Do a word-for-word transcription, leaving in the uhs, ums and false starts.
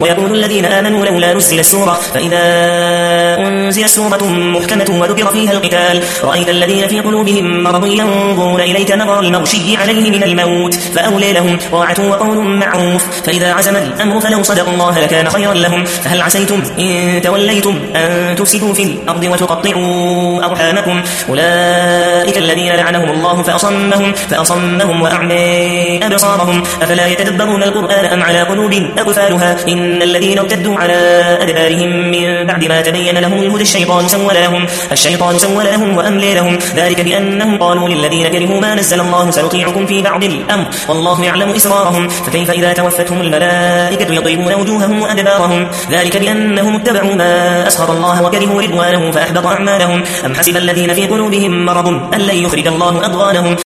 ويقول الذين آمنوا لولا نزلت سورة فإذا أنزلت سورة محكمة وذكر فيها القتال رأيت الذين في قلوبهم مرض ينظرون إليك نظر المغشي عليه من الموت فأولي لهم طاعة وقول معروف فإذا عزم الأمر فلو صدقوا الله لكان خيرا لهم فهل عسيتم إن توليتم أن تفسدوا في الأرض وتقطعوا أرحامكم أولئك الذين لعنهم الله فأصمهم, فأصمهم وأعمى أبصارهم أفلا يتدبرون القرآن أم على قلوب أقفالها إن الذين ارتدوا على أدبارهم من بعد ما تبين لهم الهدى الشيطان سول لهم الشيطان سول لهم وأملي لهم ذلك بأنهم قالوا للذين كرهوا ما نزل الله سنطيعكم في بعض الأمر والله يعلم إسرارهم فكيف إذا توفتهم الملائكة يضربون وجوههم وأدبارهم ذلك بأنهم اتبعوا ما أسخط الله وكرهوا رضوانه فأحبط أعمالهم أم حسب الذين في قلوبهم مرض أن لن يخرج الله أضغانهم